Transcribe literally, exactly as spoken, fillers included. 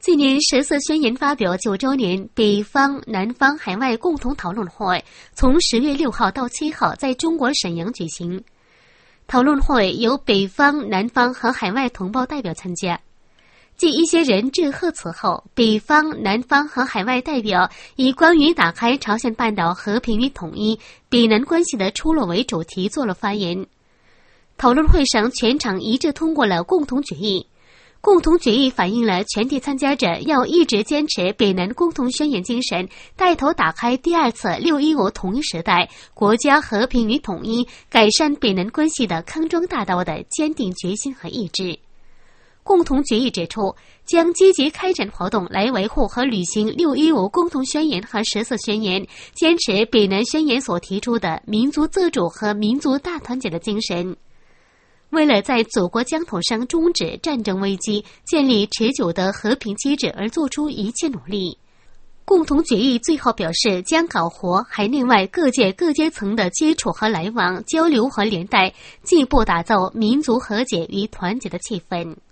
今年十四宣言发表九周年，北方、南方、海外共同讨论会从十月六号到七号在中国沈阳举行。讨论会由北方、南方和海外同胞代表参加。继一些人致贺词后，北方、南方和海外代表以关于打开朝鲜半岛和平与统一、北南关系的出路为主题做了发言。讨论会上全场一致通过了共同决议。共同决议反映了全体参加者要一直坚持北南共同宣言精神，带头打开第二次六一五统一时代国家和平与统一、改善北南关系的康庄大道的坚定决心和意志。共同决议指出，将积极开展活动来维护和履行六一五共同宣言和十四宣言，坚持北南宣言所提出的民族自主和民族大团结的精神。为了在祖国疆土上终止战争危机，建立持久的和平机制而做出一切努力。共同决议最后表示，将搞活海内外各界各阶层的接触和来往、交流和连带，进一步打造民族和解与团结的气氛。